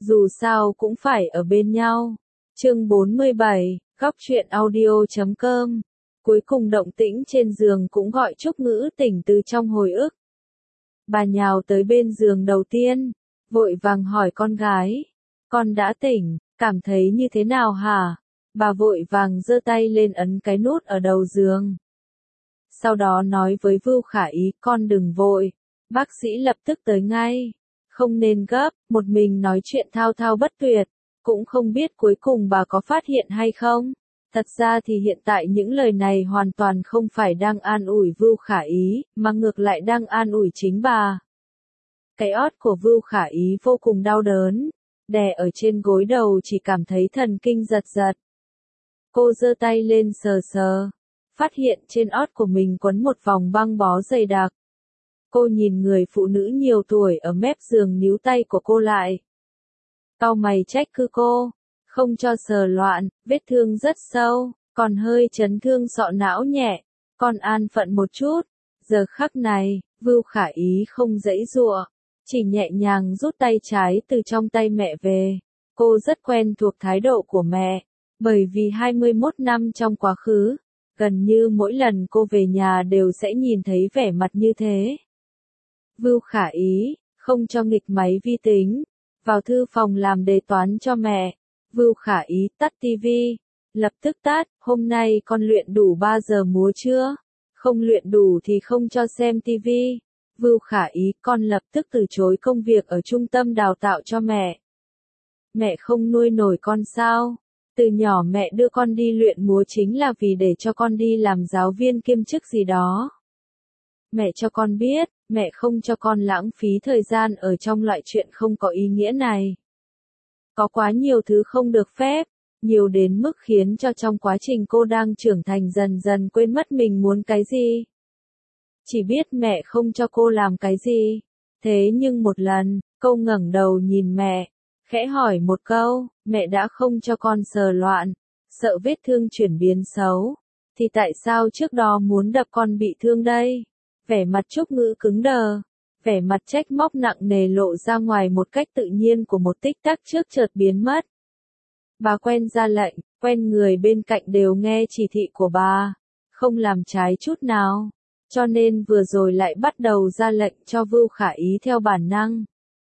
dù sao cũng phải ở bên nhau. Chương 47, Góc truyện audio.com. Cuối cùng động tĩnh trên giường cũng gọi Trúc Ngữ tỉnh từ trong hồi ức. Bà nhào tới bên giường đầu tiên, vội vàng hỏi con gái, con đã tỉnh, cảm thấy như thế nào hả? Bà vội vàng giơ tay lên ấn cái nút ở đầu giường. Sau đó nói với Vưu Khả Ý, con đừng vội, bác sĩ lập tức tới ngay, không nên gấp, một mình nói chuyện thao thao bất tuyệt, cũng không biết cuối cùng bà có phát hiện hay không. Thật ra thì hiện tại những lời này hoàn toàn không phải đang an ủi Vưu Khả Ý, mà ngược lại đang an ủi chính bà. Cái ót của Vưu Khả Ý vô cùng đau đớn, đè ở trên gối đầu chỉ cảm thấy thần kinh giật giật. Cô giơ tay lên sờ sờ, phát hiện trên ót của mình quấn một vòng băng bó dày đặc. Cô nhìn người phụ nữ nhiều tuổi ở mép giường níu tay của cô lại. Cau mày trách cứ cô, không cho sờ loạn, vết thương rất sâu, còn hơi chấn thương sọ não nhẹ, con an phận một chút. Giờ khắc này, Vưu Khả Ý không giãy giụa, chỉ nhẹ nhàng rút tay trái từ trong tay mẹ về. Cô rất quen thuộc thái độ của mẹ, bởi vì 21 năm trong quá khứ, gần như mỗi lần cô về nhà đều sẽ nhìn thấy vẻ mặt như thế. Vưu Khả Ý, không cho nghịch máy vi tính, vào thư phòng làm đề toán cho mẹ. Vưu Khả Ý tắt tivi, lập tức tắt, hôm nay con luyện đủ 3 giờ múa chưa? Không luyện đủ thì không cho xem tivi. Vưu Khả Ý, con lập tức từ chối công việc ở trung tâm đào tạo cho mẹ. Mẹ không nuôi nổi con sao? Từ nhỏ mẹ đưa con đi luyện múa chính là vì để cho con đi làm giáo viên kiêm chức gì đó. Mẹ cho con biết, mẹ không cho con lãng phí thời gian ở trong loại chuyện không có ý nghĩa này. Có quá nhiều thứ không được phép, nhiều đến mức khiến cho trong quá trình cô đang trưởng thành dần dần quên mất mình muốn cái gì. Chỉ biết mẹ không cho cô làm cái gì. Thế nhưng một lần, cô ngẩng đầu nhìn mẹ, khẽ hỏi một câu, mẹ đã không cho con sờ loạn, sợ vết thương chuyển biến xấu, thì tại sao trước đó muốn đập con bị thương đây? Vẻ mặt Trúc Ngữ cứng đờ, vẻ mặt trách móc nặng nề lộ ra ngoài một cách tự nhiên của một tích tắc trước chợt biến mất. Bà quen ra lệnh, quen người bên cạnh đều nghe chỉ thị của bà, không làm trái chút nào, cho nên vừa rồi lại bắt đầu ra lệnh cho Vưu Khả Ý theo bản năng.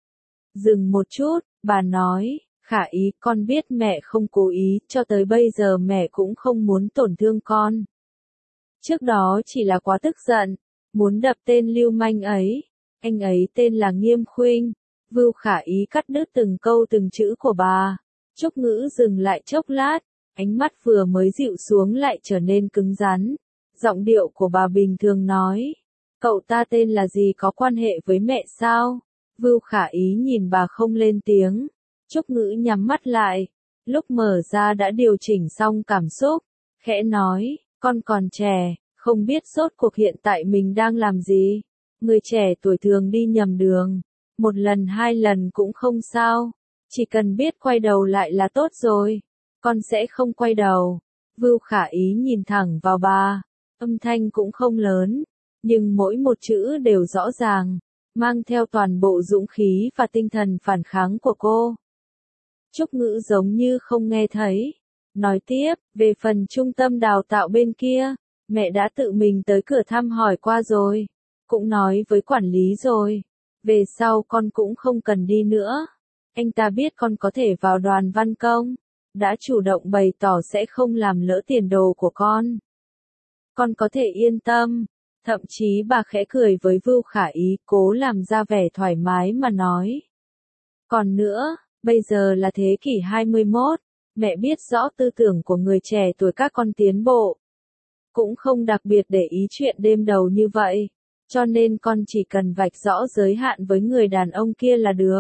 Dừng một chút, bà nói, Khả Ý, con biết mẹ không cố ý, cho tới bây giờ mẹ cũng không muốn tổn thương con. Trước đó chỉ là quá tức giận, muốn đập tên lưu manh ấy, anh ấy tên là Nghiêm Khuynh. Vưu Khả Ý cắt đứt từng câu từng chữ của bà. Trúc Ngữ dừng lại chốc lát, ánh mắt vừa mới dịu xuống lại trở nên cứng rắn. Giọng điệu của bà bình thường nói, cậu ta tên là gì, có quan hệ với mẹ sao? Vưu Khả Ý nhìn bà không lên tiếng. Trúc Ngữ nhắm mắt lại, lúc mở ra đã điều chỉnh xong cảm xúc, khẽ nói, con còn trẻ, không biết rốt cuộc hiện tại mình đang làm gì. Người trẻ tuổi thường đi nhầm đường, một lần hai lần cũng không sao, chỉ cần biết quay đầu lại là tốt rồi. Con sẽ không quay đầu. Vưu Khả Ý nhìn thẳng vào bà, âm thanh cũng không lớn, nhưng mỗi một chữ đều rõ ràng, mang theo toàn bộ dũng khí và tinh thần phản kháng của cô. Trúc Ngữ giống như không nghe thấy, nói tiếp, về phần trung tâm đào tạo bên kia, mẹ đã tự mình tới cửa thăm hỏi qua rồi, cũng nói với quản lý rồi, về sau con cũng không cần đi nữa. Anh ta biết con có thể vào đoàn văn công, đã chủ động bày tỏ sẽ không làm lỡ tiền đồ của con. Con có thể yên tâm. Thậm chí bà khẽ cười với Vưu Khả Ý, cố làm ra vẻ thoải mái mà nói. Còn nữa, bây giờ là thế kỷ 21, mẹ biết rõ tư tưởng của người trẻ tuổi các con tiến bộ. Cũng không đặc biệt để ý chuyện đêm đầu như vậy, cho nên con chỉ cần vạch rõ giới hạn với người đàn ông kia là được.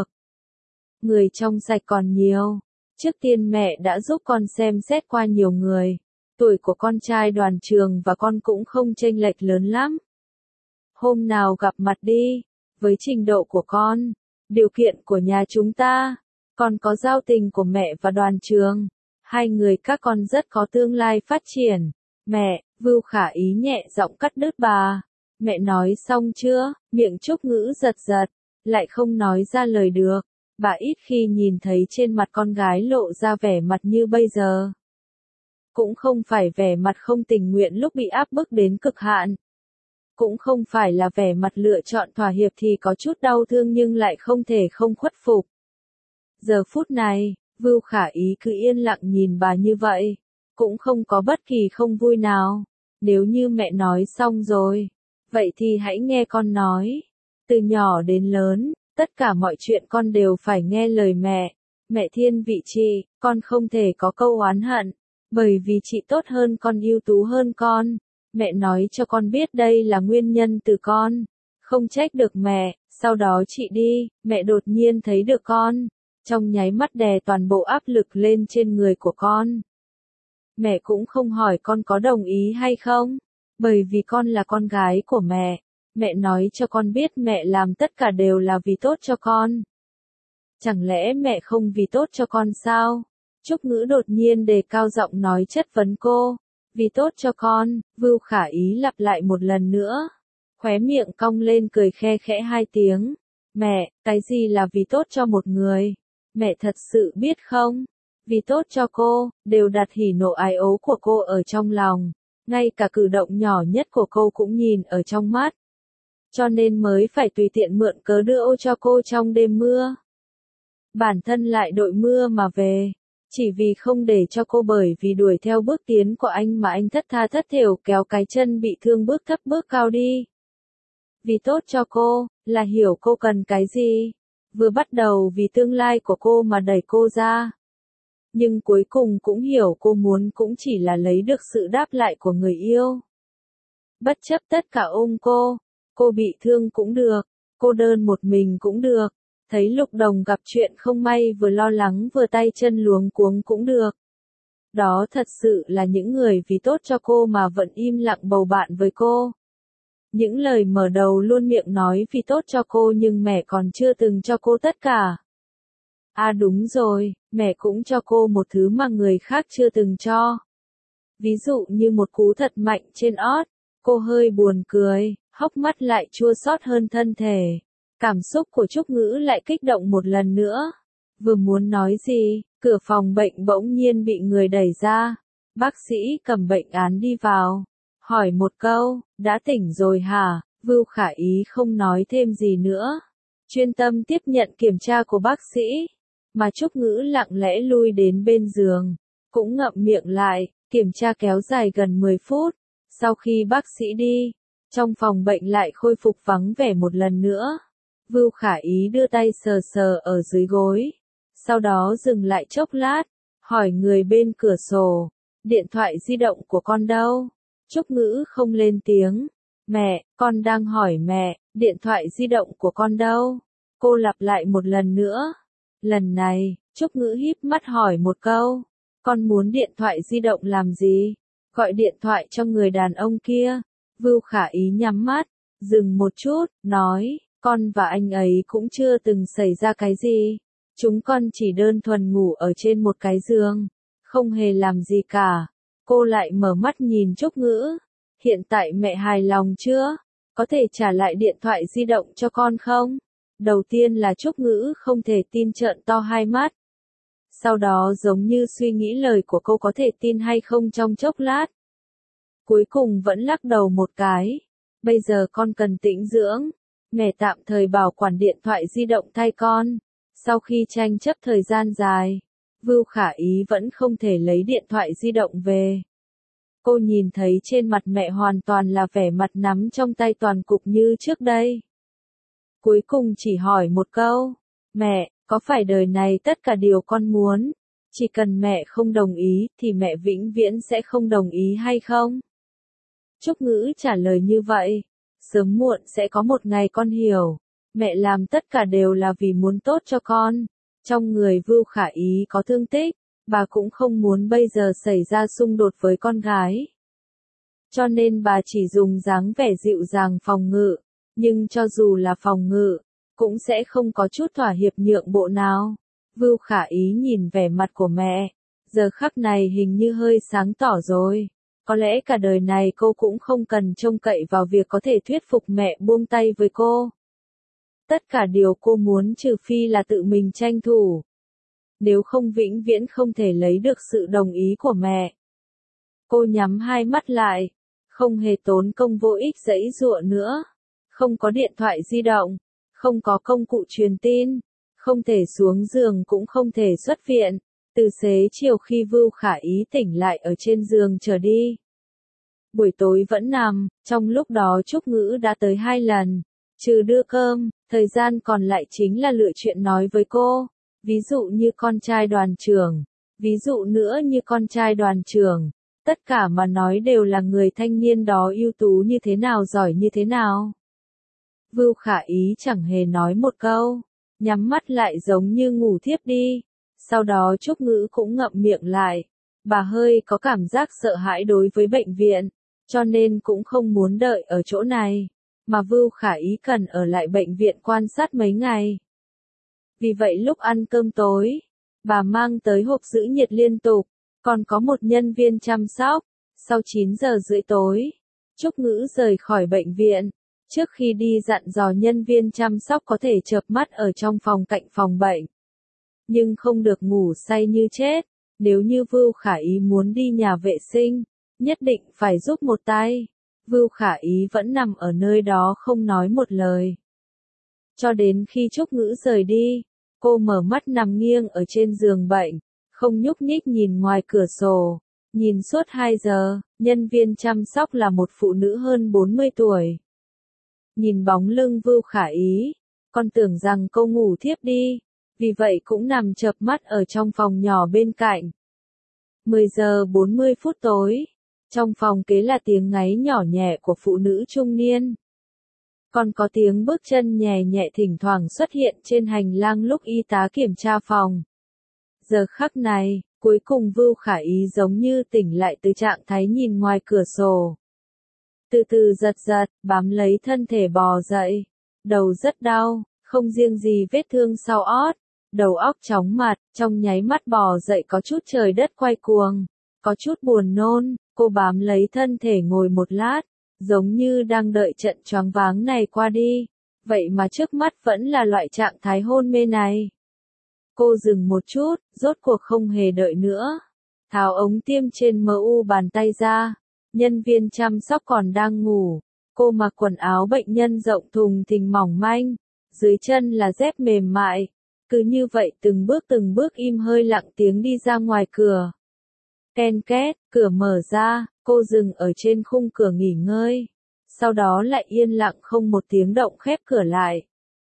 Người trong sạch còn nhiều. Trước tiên mẹ đã giúp con xem xét qua nhiều người. Tuổi của con trai Đoàn Trường và con cũng không chênh lệch lớn lắm. Hôm nào gặp mặt đi, với trình độ của con, điều kiện của nhà chúng ta, còn có giao tình của mẹ và Đoàn Trường, hai người các con rất có tương lai phát triển. Mẹ, Vưu Khả Ý nhẹ giọng cắt đứt bà. Mẹ nói xong chưa? Miệng Trúc Ngữ giật giật, lại không nói ra lời được. Bà ít khi nhìn thấy trên mặt con gái lộ ra vẻ mặt như bây giờ. Cũng không phải vẻ mặt không tình nguyện lúc bị áp bức đến cực hạn. Cũng không phải là vẻ mặt lựa chọn thỏa hiệp thì có chút đau thương nhưng lại không thể không khuất phục. Giờ phút này, Vưu Khả Ý cứ yên lặng nhìn bà như vậy, cũng không có bất kỳ không vui nào. Nếu như mẹ nói xong rồi, vậy thì hãy nghe con nói. Từ nhỏ đến lớn, tất cả mọi chuyện con đều phải nghe lời mẹ. Mẹ thiên vị chị, con không thể có câu oán hận, bởi vì chị tốt hơn con, ưu tú hơn con. Mẹ nói cho con biết đây là nguyên nhân từ con. Không trách được mẹ, sau đó chị đi, mẹ đột nhiên thấy được con. Trong nháy mắt đè toàn bộ áp lực lên trên người của con. Mẹ cũng không hỏi con có đồng ý hay không, bởi vì con là con gái của mẹ. Mẹ nói cho con biết mẹ làm tất cả đều là vì tốt cho con. Chẳng lẽ mẹ không vì tốt cho con sao? Trúc Ngữ đột nhiên đề cao giọng nói chất vấn cô. Vì tốt cho con, Vưu Khả Ý lặp lại một lần nữa. Khóe miệng cong lên cười khe khẽ hai tiếng. Mẹ, cái gì là vì tốt cho một người? Mẹ thật sự biết không? Vì tốt cho cô, đều đặt hỉ nộ ái ố của cô ở trong lòng. Ngay cả cử động nhỏ nhất của cô cũng nhìn ở trong mắt. Cho nên mới phải tùy tiện mượn cớ đưa ô cho cô trong đêm mưa. Bản thân lại đội mưa mà về. Chỉ vì không để cho cô bởi vì đuổi theo bước tiến của anh mà anh thất tha thất thểu kéo cái chân bị thương bước thấp bước cao đi. Vì tốt cho cô, là hiểu cô cần cái gì. Vừa bắt đầu vì tương lai của cô mà đẩy cô ra. Nhưng cuối cùng cũng hiểu cô muốn cũng chỉ là lấy được sự đáp lại của người yêu. Bất chấp tất cả ôm cô bị thương cũng được, cô đơn một mình cũng được. Thấy Lục Đồng gặp chuyện không may vừa lo lắng vừa tay chân luống cuống cũng được. Đó thật sự là những người vì tốt cho cô mà vẫn im lặng bầu bạn với cô. Những lời mở đầu luôn miệng nói vì tốt cho cô nhưng mẹ còn chưa từng cho cô tất cả. À đúng rồi, mẹ cũng cho cô một thứ mà người khác chưa từng cho. Ví dụ như một cú thật mạnh trên ót, cô hơi buồn cười, hốc mắt lại chua xót hơn thân thể. Cảm xúc của Trúc Ngữ lại kích động một lần nữa. Vừa muốn nói gì, cửa phòng bệnh bỗng nhiên bị người đẩy ra. Bác sĩ cầm bệnh án đi vào. Hỏi một câu, đã tỉnh rồi hả? Vưu Khả Ý không nói thêm gì nữa. Chuyên tâm tiếp nhận kiểm tra của bác sĩ. Mà Trúc Ngữ lặng lẽ lui đến bên giường. Cũng ngậm miệng lại, kiểm tra kéo dài gần 10 phút. Sau khi bác sĩ đi, trong phòng bệnh lại khôi phục vắng vẻ một lần nữa. Vưu Khả Ý đưa tay sờ sờ ở dưới gối. Sau đó dừng lại chốc lát, hỏi người bên cửa sổ. Điện thoại di động của con đâu? Trúc Ngữ không lên tiếng. Mẹ, con đang hỏi mẹ, điện thoại di động của con đâu? Cô lặp lại một lần nữa. Lần này, Trúc Ngữ híp mắt hỏi một câu. Con muốn điện thoại di động làm gì? Gọi điện thoại cho người đàn ông kia. Vưu Khả Ý nhắm mắt, dừng một chút, nói. Con và anh ấy cũng chưa từng xảy ra cái gì. Chúng con chỉ đơn thuần ngủ ở trên một cái giường. Không hề làm gì cả. Cô lại mở mắt nhìn Trúc Ngữ. Hiện tại mẹ hài lòng chưa? Có thể trả lại điện thoại di động cho con không? Đầu tiên là Trúc Ngữ không thể tin trợn to hai mắt. Sau đó giống như suy nghĩ lời của cô có thể tin hay không trong chốc lát. Cuối cùng vẫn lắc đầu một cái. Bây giờ con cần tĩnh dưỡng. Mẹ tạm thời bảo quản điện thoại di động thay con. Sau khi tranh chấp thời gian dài, Vưu Khả Ý vẫn không thể lấy điện thoại di động về. Cô nhìn thấy trên mặt mẹ hoàn toàn là vẻ mặt nắm trong tay toàn cục như trước đây. Cuối cùng chỉ hỏi một câu. Mẹ, có phải đời này tất cả điều con muốn, chỉ cần mẹ không đồng ý thì mẹ vĩnh viễn sẽ không đồng ý hay không? Trúc Ngữ trả lời như vậy. Sớm muộn sẽ có một ngày con hiểu. Mẹ làm tất cả đều là vì muốn tốt cho con. Trong người Vưu Khả Ý có thương tích. Bà cũng không muốn bây giờ xảy ra xung đột với con gái. Cho nên bà chỉ dùng dáng vẻ dịu dàng phòng ngự. Nhưng cho dù là phòng ngự, cũng sẽ không có chút thỏa hiệp nhượng bộ nào. Vưu Khả Ý nhìn vẻ mặt của mẹ. Giờ khắc này hình như hơi sáng tỏ rồi. Có lẽ cả đời này cô cũng không cần trông cậy vào việc có thể thuyết phục mẹ buông tay với cô. Tất cả điều cô muốn trừ phi là tự mình tranh thủ. Nếu không vĩnh viễn không thể lấy được sự đồng ý của mẹ. Cô nhắm hai mắt lại, không hề tốn công vô ích giãy giụa nữa. Không có điện thoại di động, không có công cụ truyền tin, không thể xuống giường cũng không thể xuất viện. Từ xế chiều khi Vưu Khả Ý tỉnh lại ở trên giường trở đi. Buổi tối vẫn nằm, trong lúc đó Trúc Ngữ đã tới 2 lần. Trừ đưa cơm, thời gian còn lại chính là lựa chuyện nói với cô. Ví dụ như con trai đoàn trưởng. Ví dụ nữa như con trai đoàn trưởng. Tất cả mà nói đều là người thanh niên đó ưu tú như thế nào, giỏi như thế nào. Vưu Khả Ý chẳng hề nói một câu. Nhắm mắt lại giống như ngủ thiếp đi. Sau đó Trúc Ngữ cũng ngậm miệng lại. Bà hơi có cảm giác sợ hãi đối với bệnh viện, cho nên cũng không muốn đợi ở chỗ này, mà Vưu Khả Ý cần ở lại bệnh viện quan sát mấy ngày. Vì vậy lúc ăn cơm tối, bà mang tới hộp giữ nhiệt liên tục, còn có một nhân viên chăm sóc. Sau 9 giờ rưỡi tối, Trúc Ngữ rời khỏi bệnh viện. Trước khi đi dặn dò nhân viên chăm sóc có thể chợp mắt ở trong phòng cạnh phòng bệnh. Nhưng không được ngủ say như chết. Nếu như Vưu Khả Ý muốn đi nhà vệ sinh, nhất định phải giúp một tay. Vưu Khả Ý vẫn nằm ở nơi đó không nói một lời. Cho đến khi Trúc Ngữ rời đi, cô mở mắt nằm nghiêng ở trên giường bệnh, không nhúc nhích nhìn ngoài cửa sổ. Nhìn suốt 2 giờ, nhân viên chăm sóc là một phụ nữ hơn 40 tuổi. Nhìn bóng lưng Vưu Khả Ý, con tưởng rằng cô ngủ thiếp đi, vì vậy cũng nằm chợp mắt ở trong phòng nhỏ bên cạnh. 10 giờ 40 phút tối, trong phòng kế là tiếng ngáy nhỏ nhẹ của phụ nữ trung niên. Còn có tiếng bước chân nhẹ nhẹ thỉnh thoảng xuất hiện trên hành lang lúc y tá kiểm tra phòng. Giờ khắc này, cuối cùng Vưu Khả Ý giống như tỉnh lại từ trạng thái nhìn ngoài cửa sổ. Từ từ giật giật, bám lấy thân thể bò dậy. Đầu rất đau, không riêng gì vết thương sau ót. Đầu óc chóng mặt, trong nháy mắt bò dậy có chút trời đất quay cuồng. Có chút buồn nôn, cô bám lấy thân thể ngồi một lát, giống như đang đợi trận choáng váng này qua đi. Vậy mà trước mắt vẫn là loại trạng thái hôn mê này. Cô dừng một chút, rốt cuộc không hề đợi nữa. Tháo ống tiêm trên MU bàn tay ra. Nhân viên chăm sóc còn đang ngủ. Cô mặc quần áo bệnh nhân rộng thùng thình mỏng manh. Dưới chân là dép mềm mại. Cứ như vậy từng bước im hơi lặng tiếng đi ra ngoài cửa. Ken két, cửa mở ra, cô dừng ở trên khung cửa nghỉ ngơi. Sau đó lại yên lặng không một tiếng động khép cửa lại.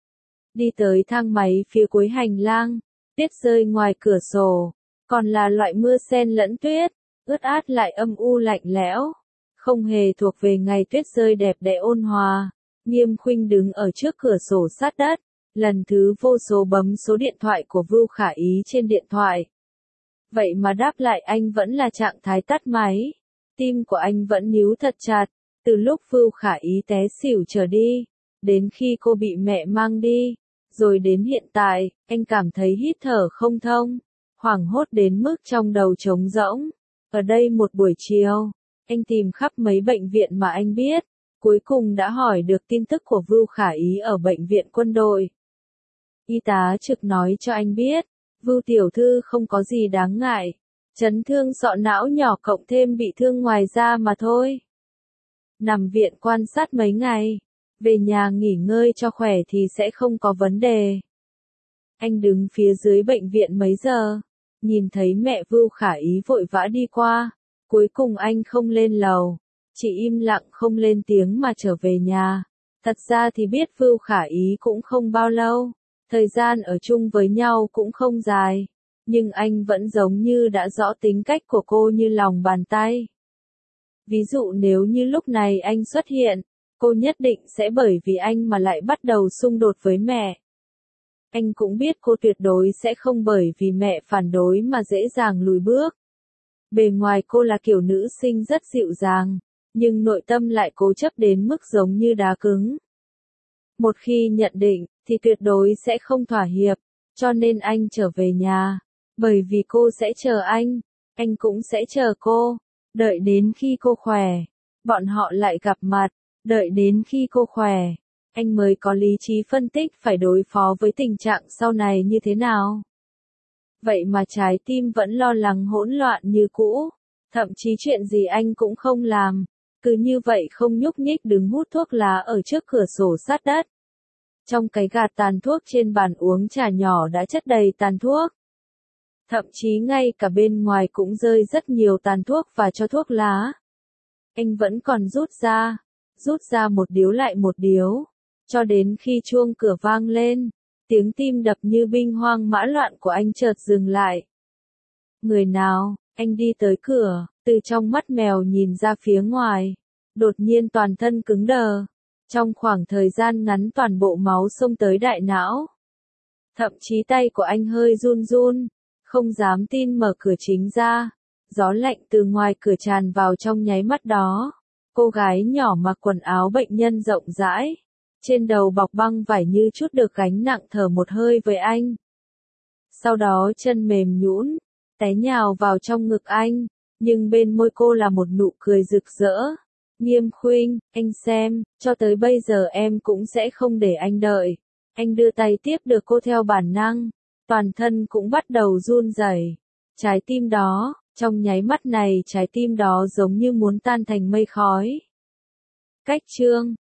Đi tới thang máy phía cuối hành lang, tuyết rơi ngoài cửa sổ, còn là loại mưa sen lẫn tuyết, ướt át lại âm u lạnh lẽo, không hề thuộc về ngày tuyết rơi đẹp đẽ ôn hòa. Nghiêm Khuynh đứng ở trước cửa sổ sát đất, lần thứ vô số bấm số điện thoại của Vưu Khả Ý trên điện thoại. Vậy mà đáp lại anh vẫn là trạng thái tắt máy. Tim của anh vẫn níu thật chặt, từ lúc Vưu Khả Ý té xỉu trở đi, đến khi cô bị mẹ mang đi, rồi đến hiện tại, anh cảm thấy hít thở không thông, hoảng hốt đến mức trong đầu trống rỗng. Ở đây một buổi chiều, anh tìm khắp mấy bệnh viện mà anh biết, cuối cùng đã hỏi được tin tức của Vưu Khả Ý ở bệnh viện quân đội. Y tá trực nói cho anh biết, Vưu tiểu thư không có gì đáng ngại, chấn thương sọ não nhỏ cộng thêm bị thương ngoài da mà thôi. Nằm viện quan sát mấy ngày, về nhà nghỉ ngơi cho khỏe thì sẽ không có vấn đề. Anh đứng phía dưới bệnh viện mấy giờ, nhìn thấy mẹ Vưu Khả Ý vội vã đi qua, cuối cùng anh không lên lầu, chỉ im lặng không lên tiếng mà trở về nhà. Thật ra thì biết Vưu Khả Ý cũng không bao lâu, thời gian ở chung với nhau cũng không dài, nhưng anh vẫn giống như đã rõ tính cách của cô như lòng bàn tay. Ví dụ nếu như lúc này anh xuất hiện, cô nhất định sẽ bởi vì anh mà lại bắt đầu xung đột với mẹ. Anh cũng biết cô tuyệt đối sẽ không bởi vì mẹ phản đối mà dễ dàng lùi bước. Bề ngoài cô là kiểu nữ sinh rất dịu dàng, nhưng nội tâm lại cố chấp đến mức giống như đá cứng. Một khi nhận định, thì tuyệt đối sẽ không thỏa hiệp, cho nên anh trở về nhà, bởi vì cô sẽ chờ anh cũng sẽ chờ cô, đợi đến khi cô khỏe, bọn họ lại gặp mặt, đợi đến khi cô khỏe, anh mới có lý trí phân tích phải đối phó với tình trạng sau này như thế nào. Vậy mà trái tim vẫn lo lắng hỗn loạn như cũ, thậm chí chuyện gì anh cũng không làm, cứ như vậy không nhúc nhích đứng hút thuốc lá ở trước cửa sổ sát đất. Trong cái gạt tàn thuốc trên bàn uống trà nhỏ đã chất đầy tàn thuốc. Thậm chí ngay cả bên ngoài cũng rơi rất nhiều tàn thuốc và tro thuốc lá. Anh vẫn còn rút ra một điếu lại một điếu, cho đến khi chuông cửa vang lên, tiếng tim đập như binh hoang mã loạn của anh chợt dừng lại. Người nào? Anh đi tới cửa, từ trong mắt mèo nhìn ra phía ngoài, đột nhiên toàn thân cứng đờ. Trong khoảng thời gian ngắn toàn bộ máu xông tới đại não. Thậm chí tay của anh hơi run run, không dám tin mở cửa chính ra. Gió lạnh từ ngoài cửa tràn vào trong nháy mắt đó. Cô gái nhỏ mặc quần áo bệnh nhân rộng rãi, trên đầu bọc băng vải như chút được gánh nặng thở một hơi với anh. Sau đó chân mềm nhũn, té nhào vào trong ngực anh, nhưng bên môi cô là một nụ cười rực rỡ. Nghiêm Khuynh, anh xem, cho tới bây giờ em cũng sẽ không để anh đợi. Anh đưa tay tiếp được cô theo bản năng, toàn thân cũng bắt đầu run rẩy. Trái tim đó, trong nháy mắt này trái tim đó giống như muốn tan thành mây khói. Cách chương